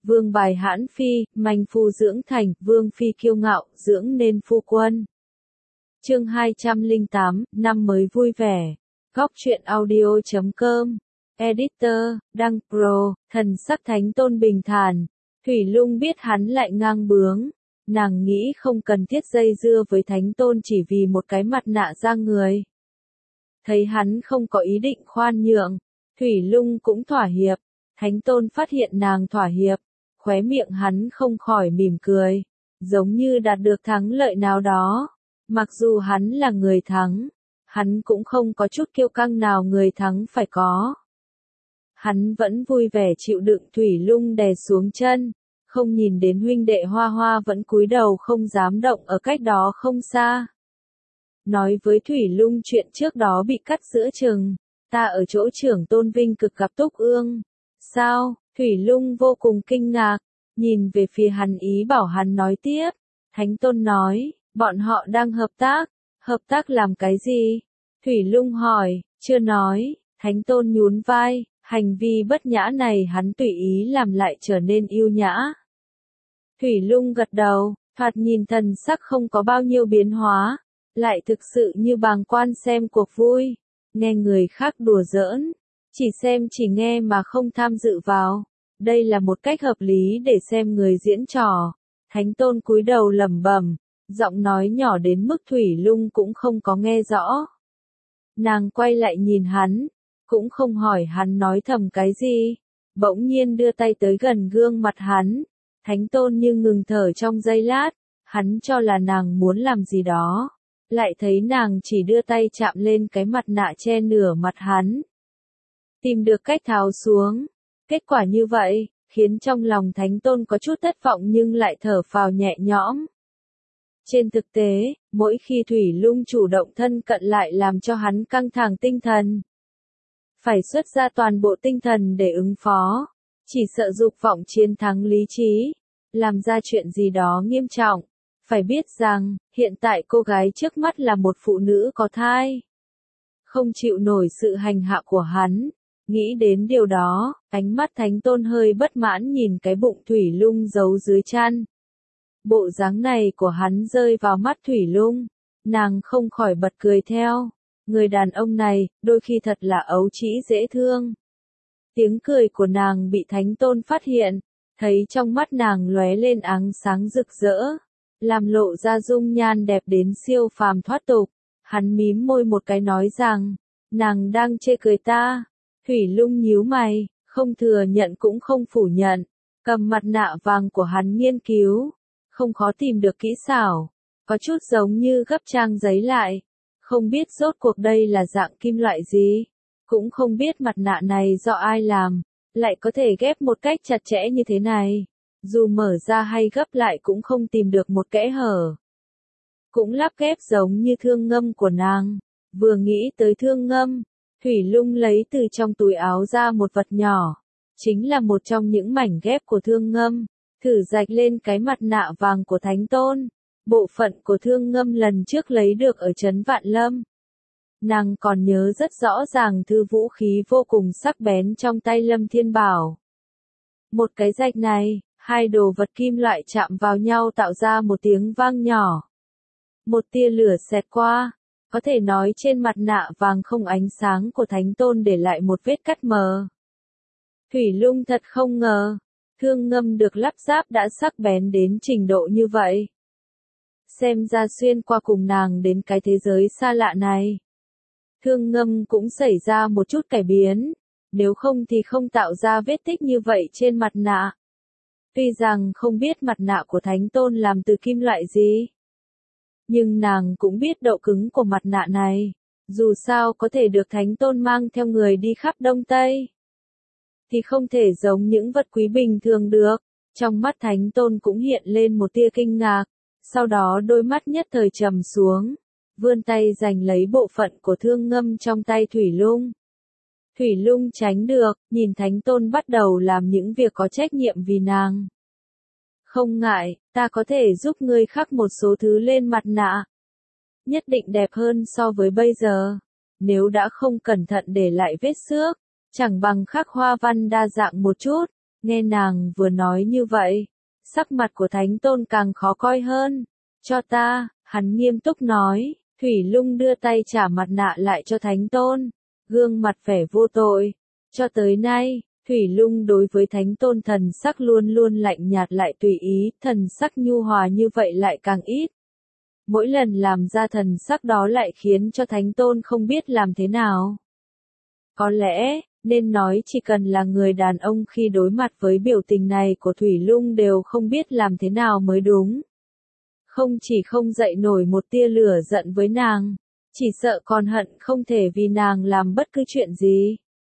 vương bài hãn phi, manh phu dưỡng thành, vương phi kiêu ngạo, dưỡng nên phu quân. Chương 208, năm mới vui vẻ. Góc truyện audio.com. Editor, Đăng Pro, thần sắc Thánh Tôn bình thản. Thủy Lung biết hắn lại ngang bướng. Nàng nghĩ không cần thiết dây dưa với Thánh Tôn chỉ vì một cái mặt nạ ra người. Thấy hắn không có ý định khoan nhượng, Thủy Lung cũng thỏa hiệp. Thánh Tôn phát hiện nàng thỏa hiệp, khóe miệng hắn không khỏi mỉm cười, giống như đạt được thắng lợi nào đó. Mặc dù hắn là người thắng, hắn cũng không có chút kiêu căng nào người thắng phải có. Hắn vẫn vui vẻ chịu đựng Thủy Lung đè xuống chân, không nhìn đến huynh đệ Hoa Hoa vẫn cúi đầu không dám động ở cách đó không xa. Nói với Thủy Lung chuyện trước đó bị cắt giữa chừng, ta ở chỗ trưởng tôn vinh cực gặp Túc Ương. Sao? Thủy Lung vô cùng kinh ngạc, nhìn về phía hắn ý bảo hắn nói tiếp. Thánh Tôn nói, bọn họ đang hợp tác làm cái gì? Thủy Lung hỏi, chưa nói. Thánh Tôn nhún vai, hành vi bất nhã này hắn tùy ý làm lại trở nên yêu nhã. Thủy Lung gật đầu, thoạt nhìn thần sắc không có bao nhiêu biến hóa, lại thực sự như bàng quan xem cuộc vui, nghe người khác đùa giỡn, chỉ xem chỉ nghe mà không tham dự vào. Đây là một cách hợp lý để xem người diễn trò. Thánh Tôn cúi đầu lẩm bẩm, giọng nói nhỏ đến mức Thủy Lung cũng không có nghe rõ. Nàng quay lại nhìn hắn, cũng không hỏi hắn nói thầm cái gì, bỗng nhiên đưa tay tới gần gương mặt hắn. Thánh Tôn như ngừng thở trong giây lát, hắn cho là nàng muốn làm gì đó, lại thấy nàng chỉ đưa tay chạm lên cái mặt nạ che nửa mặt hắn. Tìm được cách tháo xuống. Kết quả như vậy, khiến trong lòng Thánh Tôn có chút thất vọng nhưng lại thở phào nhẹ nhõm. Trên thực tế, mỗi khi Thủy Lung chủ động thân cận lại làm cho hắn căng thẳng tinh thần. Phải xuất ra toàn bộ tinh thần để ứng phó, chỉ sợ dục vọng chiến thắng lý trí, làm ra chuyện gì đó nghiêm trọng. Phải biết rằng, hiện tại cô gái trước mắt là một phụ nữ có thai. Không chịu nổi sự hành hạ của hắn. Nghĩ đến điều đó, ánh mắt Thánh Tôn hơi bất mãn nhìn cái bụng Thủy Lung giấu dưới chăn. Bộ dáng này của hắn rơi vào mắt Thủy Lung, nàng không khỏi bật cười theo. Người đàn ông này, đôi khi thật là ấu trĩ dễ thương. Tiếng cười của nàng bị Thánh Tôn phát hiện, thấy trong mắt nàng lóe lên ánh sáng rực rỡ, làm lộ ra dung nhan đẹp đến siêu phàm thoát tục. Hắn mím môi một cái nói rằng, nàng đang chê cười ta. Thủy Lung nhíu mày, không thừa nhận cũng không phủ nhận, cầm mặt nạ vàng của hắn nghiên cứu, không khó tìm được kỹ xảo, có chút giống như gấp trang giấy lại, không biết rốt cuộc đây là dạng kim loại gì, cũng không biết mặt nạ này do ai làm, lại có thể ghép một cách chặt chẽ như thế này, dù mở ra hay gấp lại cũng không tìm được một kẽ hở. Cũng lắp ghép giống như thương ngâm của nàng, vừa nghĩ tới thương ngâm, Thủy Lung lấy từ trong túi áo ra một vật nhỏ, chính là một trong những mảnh ghép của thương ngâm, thử rạch lên cái mặt nạ vàng của Thánh Tôn, bộ phận của thương ngâm lần trước lấy được ở trấn Vạn Lâm. Nàng còn nhớ rất rõ ràng thư vũ khí vô cùng sắc bén trong tay Lâm Thiên Bảo. Một cái rạch này, hai đồ vật kim loại chạm vào nhau tạo ra một tiếng vang nhỏ. Một tia lửa xẹt qua. Có thể nói trên mặt nạ vàng không ánh sáng của Thánh Tôn để lại một vết cắt mờ. Thủy Lung thật không ngờ, thương ngâm được lắp ráp đã sắc bén đến trình độ như vậy. Xem ra xuyên qua cùng nàng đến cái thế giới xa lạ này. Thương ngâm cũng xảy ra một chút cải biến, nếu không thì không tạo ra vết tích như vậy trên mặt nạ. Tuy rằng không biết mặt nạ của Thánh Tôn làm từ kim loại gì, nhưng nàng cũng biết độ cứng của mặt nạ này, dù sao có thể được Thánh Tôn mang theo người đi khắp Đông Tây, thì không thể giống những vật quý bình thường được. Trong mắt Thánh Tôn cũng hiện lên một tia kinh ngạc, sau đó đôi mắt nhất thời trầm xuống, vươn tay giành lấy bộ phận của thương ngâm trong tay Thủy Lung. Thủy Lung tránh được, nhìn Thánh Tôn bắt đầu làm những việc có trách nhiệm vì nàng. Không ngại, ta có thể giúp ngươi khắc một số thứ lên mặt nạ. Nhất định đẹp hơn so với bây giờ. Nếu đã không cẩn thận để lại vết xước, chẳng bằng khắc hoa văn đa dạng một chút. Nghe nàng vừa nói như vậy, sắc mặt của Thánh Tôn càng khó coi hơn. Cho ta, hắn nghiêm túc nói. Thủy Lung đưa tay trả mặt nạ lại cho Thánh Tôn, gương mặt vẻ vô tội. Cho tới nay, Thủy Lung đối với Thánh Tôn thần sắc luôn luôn lạnh nhạt lại tùy ý, thần sắc nhu hòa như vậy lại càng ít. Mỗi lần làm ra thần sắc đó lại khiến cho Thánh Tôn không biết làm thế nào. Có lẽ, nên nói chỉ cần là người đàn ông khi đối mặt với biểu tình này của Thủy Lung đều không biết làm thế nào mới đúng. Không chỉ không dậy nổi một tia lửa giận với nàng, chỉ sợ còn hận không thể vì nàng làm bất cứ chuyện gì.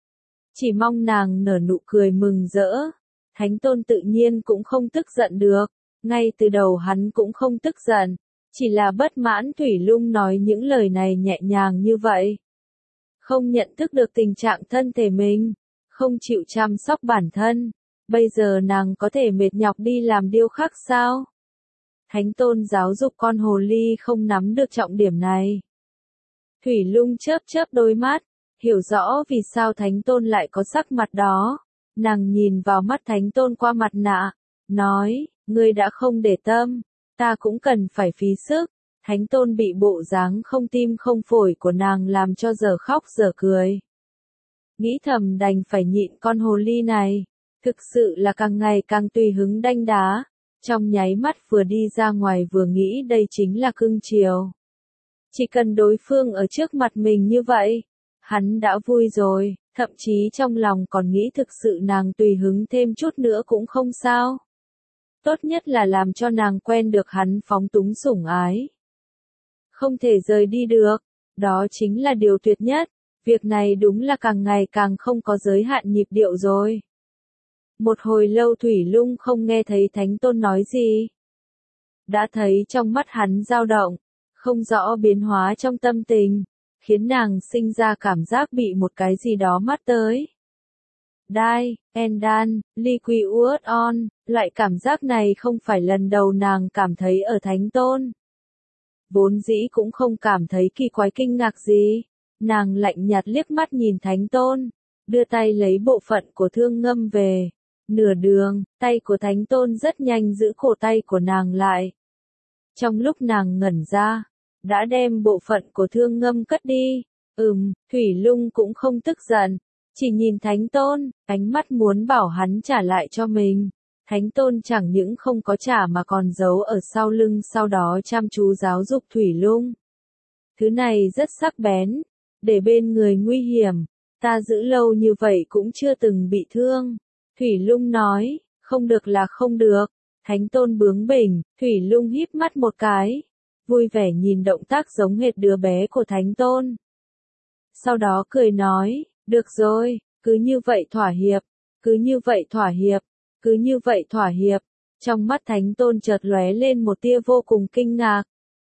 Chỉ mong nàng nở nụ cười mừng rỡ. Thánh Tôn tự nhiên cũng không tức giận được, ngay từ đầu hắn cũng không tức giận, chỉ là bất mãn Thủy Lung nói những lời này nhẹ nhàng như vậy. Không nhận thức được tình trạng thân thể mình, không chịu chăm sóc bản thân, bây giờ nàng có thể mệt nhọc đi làm điêu khắc sao? Thánh Tôn giáo dục con hồ ly không nắm được trọng điểm này. Thủy Lung chớp chớp đôi mắt, hiểu rõ vì sao Thánh Tôn lại có sắc mặt đó. Nàng nhìn vào mắt Thánh Tôn qua mặt nạ, nói, ngươi đã không để tâm, ta cũng cần phải phí sức. Thánh Tôn bị bộ dáng không tim không phổi của nàng làm cho giờ khóc giờ cười. Nghĩ thầm đành phải nhịn con hồ ly này, thực sự là càng ngày càng tùy hứng đanh đá. Trong nháy mắt vừa đi ra ngoài vừa nghĩ đây chính là cưng chiều. Chỉ cần đối phương ở trước mặt mình như vậy, hắn đã vui rồi, thậm chí trong lòng còn nghĩ thực sự nàng tùy hứng thêm chút nữa cũng không sao. Tốt nhất là làm cho nàng quen được hắn phóng túng sủng ái. Không thể rời đi được, đó chính là điều tuyệt nhất, việc này đúng là càng ngày càng không có giới hạn nhịp điệu rồi. Một hồi lâu Thủy Lung không nghe thấy Thánh Tôn nói gì. Đã thấy trong mắt hắn dao động, không rõ biến hóa trong tâm tình, khiến nàng sinh ra cảm giác bị một cái gì đó mắt tới. Dai, Endan, Liquius on, loại cảm giác này không phải lần đầu nàng cảm thấy ở Thánh Tôn. Vốn dĩ cũng không cảm thấy kỳ quái kinh ngạc gì, nàng lạnh nhạt liếc mắt nhìn Thánh Tôn, đưa tay lấy bộ phận của Thương Ngâm về. Nửa đường, tay của Thánh Tôn rất nhanh giữ cổ tay của nàng lại. Trong lúc nàng ngẩn ra, đã đem bộ phận của Thương Ngâm cất đi. Thủy Lung cũng không tức giận, chỉ nhìn Thánh Tôn, ánh mắt muốn bảo hắn trả lại cho mình. Thánh Tôn chẳng những không có trả mà còn giấu ở sau lưng, sau đó chăm chú giáo dục Thủy Lung. Thứ này rất sắc bén, để bên người nguy hiểm, ta giữ lâu như vậy cũng chưa từng bị thương. Thủy Lung nói, không được là không được. Thánh Tôn bướng bỉnh, Thủy Lung híp mắt một cái, vui vẻ nhìn động tác giống hệt đứa bé của Thánh Tôn. Sau đó cười nói, được rồi, cứ như vậy thỏa hiệp, cứ như vậy thỏa hiệp, cứ như vậy thỏa hiệp. Trong mắt Thánh Tôn chợt lóe lên một tia vô cùng kinh ngạc.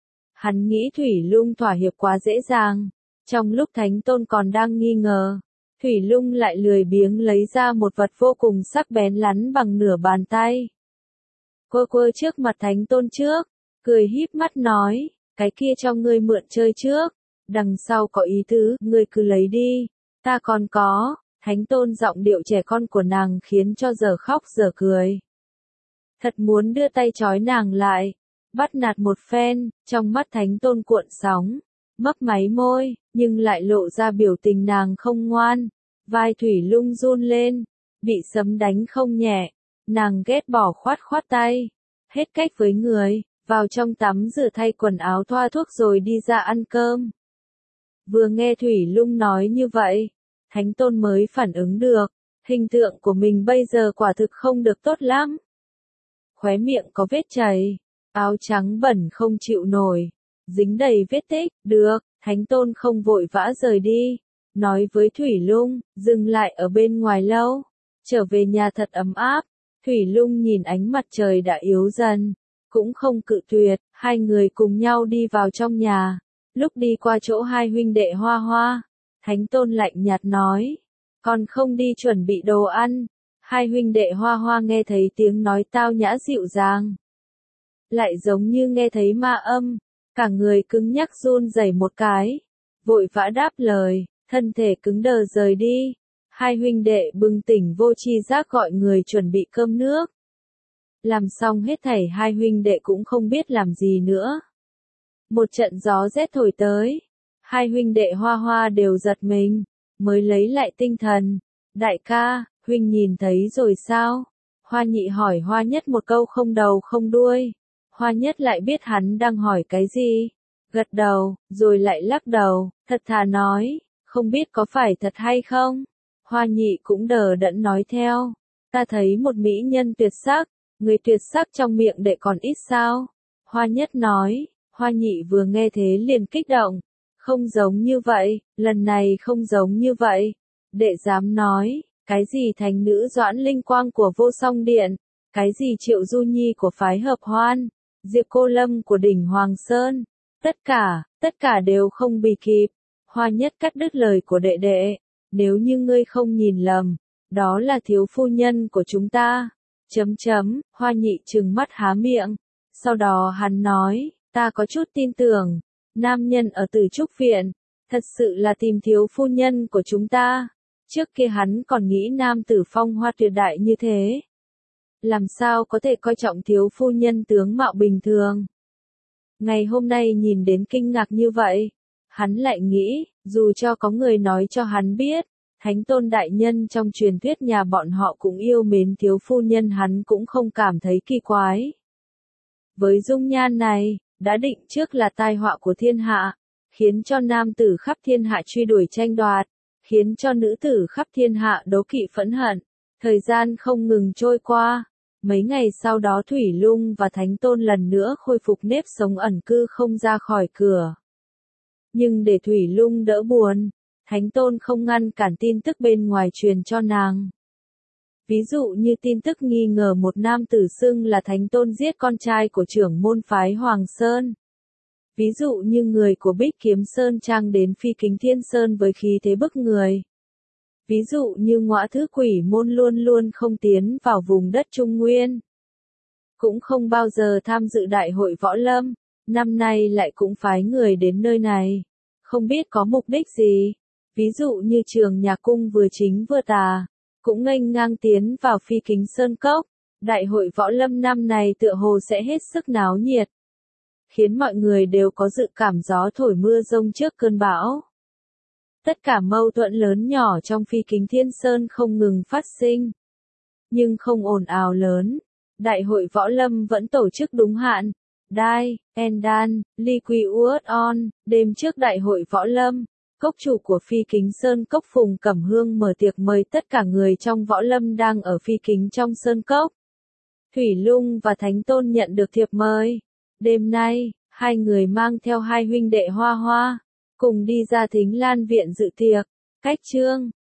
Hắn nghĩ Thủy Lung thỏa hiệp quá dễ dàng. Trong lúc Thánh Tôn còn đang nghi ngờ, Thủy Lung lại lười biếng lấy ra một vật vô cùng sắc bén lắn bằng nửa bàn tay. Quơ quơ trước mặt Thánh Tôn trước, cười híp mắt nói, cái kia cho ngươi mượn chơi trước, đằng sau có ý tứ, ngươi cứ lấy đi, ta còn có. Thánh Tôn giọng điệu trẻ con của nàng khiến cho giờ khóc giờ cười. Thật muốn đưa tay trói nàng lại, bắt nạt một phen, trong mắt Thánh Tôn cuộn sóng, mấp máy môi, nhưng lại lộ ra biểu tình nàng không ngoan. Vai Thủy Lung run lên, bị sấm đánh không nhẹ, nàng ghét bỏ khoát khoát tay, hết cách với người, vào trong tắm rửa thay quần áo thoa thuốc rồi đi ra ăn cơm. Vừa nghe Thủy Lung nói như vậy, Thánh Tôn mới phản ứng được, hình tượng của mình bây giờ quả thực không được tốt lắm. Khóe miệng có vết chảy, áo trắng bẩn không chịu nổi, dính đầy vết tích, được, Thánh Tôn không vội vã rời đi, nói với Thủy Lung, dừng lại ở bên ngoài lâu, trở về nhà thật ấm áp. Thủy Lung nhìn ánh mặt trời đã yếu dần, cũng không cự tuyệt, hai người cùng nhau đi vào trong nhà. Lúc đi qua chỗ hai huynh đệ Hoa Hoa, Thánh Tôn lạnh nhạt nói, còn không đi chuẩn bị đồ ăn. Hai huynh đệ Hoa Hoa nghe thấy tiếng nói tao nhã dịu dàng, lại giống như nghe thấy ma âm, cả người cứng nhắc run rẩy một cái, vội vã đáp lời, thân thể cứng đờ rời đi. Hai huynh đệ bừng tỉnh vô tri giác gọi người chuẩn bị cơm nước. Làm xong hết thảy hai huynh đệ cũng không biết làm gì nữa. Một trận gió rét thổi tới. Hai huynh đệ Hoa Hoa đều giật mình, mới lấy lại tinh thần. Đại ca, huynh nhìn thấy rồi sao? Hoa Nhị hỏi Hoa Nhất một câu không đầu không đuôi. Hoa Nhất lại biết hắn đang hỏi cái gì. Gật đầu, rồi lại lắc đầu, thật thà nói, không biết có phải thật hay không? Hoa Nhị cũng đờ đẫn nói theo, ta thấy một mỹ nhân tuyệt sắc, người tuyệt sắc trong miệng đệ còn ít sao? Hoa Nhất nói, Hoa Nhị vừa nghe thế liền kích động, không giống như vậy, lần này không giống như vậy. Đệ dám nói, cái gì thành nữ Doãn Linh Quang của Vô Song Điện, cái gì Triệu Du Nhi của phái Hợp Hoan, Diệp Cô Lâm của đỉnh Hoàng Sơn, tất cả đều không bì kịp. Hoa Nhất cắt đứt lời của đệ đệ, nếu như ngươi không nhìn lầm, đó là thiếu phu nhân của chúng ta. Hoa Nhị trừng mắt há miệng, sau đó hắn nói, ta có chút tin tưởng, nam nhân ở Tử Trúc Viện, thật sự là tìm thiếu phu nhân của chúng ta. Trước kia hắn còn nghĩ nam tử phong hoa tuyệt đại như thế. Làm sao có thể coi trọng thiếu phu nhân tướng mạo bình thường. Ngày hôm nay nhìn đến kinh ngạc như vậy, hắn lại nghĩ, dù cho có người nói cho hắn biết, Thánh Tôn đại nhân trong truyền thuyết nhà bọn họ cũng yêu mến thiếu phu nhân hắn cũng không cảm thấy kỳ quái. Với dung nhan này, đã định trước là tai họa của thiên hạ, khiến cho nam tử khắp thiên hạ truy đuổi tranh đoạt, khiến cho nữ tử khắp thiên hạ đố kỵ phẫn hận. Thời gian không ngừng trôi qua, mấy ngày sau đó Thủy Lung và Thánh Tôn lần nữa khôi phục nếp sống ẩn cư không ra khỏi cửa. Nhưng để Thủy Lung đỡ buồn, Thánh Tôn không ngăn cản tin tức bên ngoài truyền cho nàng. Ví dụ như tin tức nghi ngờ một nam tử xưng là Thánh Tôn giết con trai của trưởng môn phái Hoàng Sơn. Ví dụ như người của Bích Kiếm Sơn Trang đến Phi Kính Thiên Sơn với khí thế bức người. Ví dụ như Ngõa Thứ Quỷ Môn luôn luôn không tiến vào vùng đất Trung Nguyên. Cũng không bao giờ tham dự đại hội võ lâm, năm nay lại cũng phái người đến nơi này. Không biết có mục đích gì. Ví dụ như Trường Nhạc Cung vừa chính vừa tà, cũng nghênh ngang tiến vào Phi Kính Sơn Cốc. Đại hội võ lâm năm này tựa hồ sẽ hết sức náo nhiệt, khiến mọi người đều có dự cảm gió thổi mưa rông trước cơn bão. Tất cả mâu thuẫn lớn nhỏ trong Phi Kính Thiên Sơn không ngừng phát sinh, nhưng không ồn ào lớn. Đại hội võ lâm vẫn tổ chức đúng hạn. Đai, Endan, Liquius On, đêm trước đại hội võ lâm, cốc chủ của Phi Kính Sơn Cốc Phùng Cẩm Hương mở tiệc mời tất cả người trong võ lâm đang ở Phi Kính trong Sơn Cốc. Thủy Lung và Thánh Tôn nhận được thiệp mời. Đêm nay, hai người mang theo hai huynh đệ Hoa Hoa, cùng đi ra Thính Lan Viện dự tiệc. Cách chương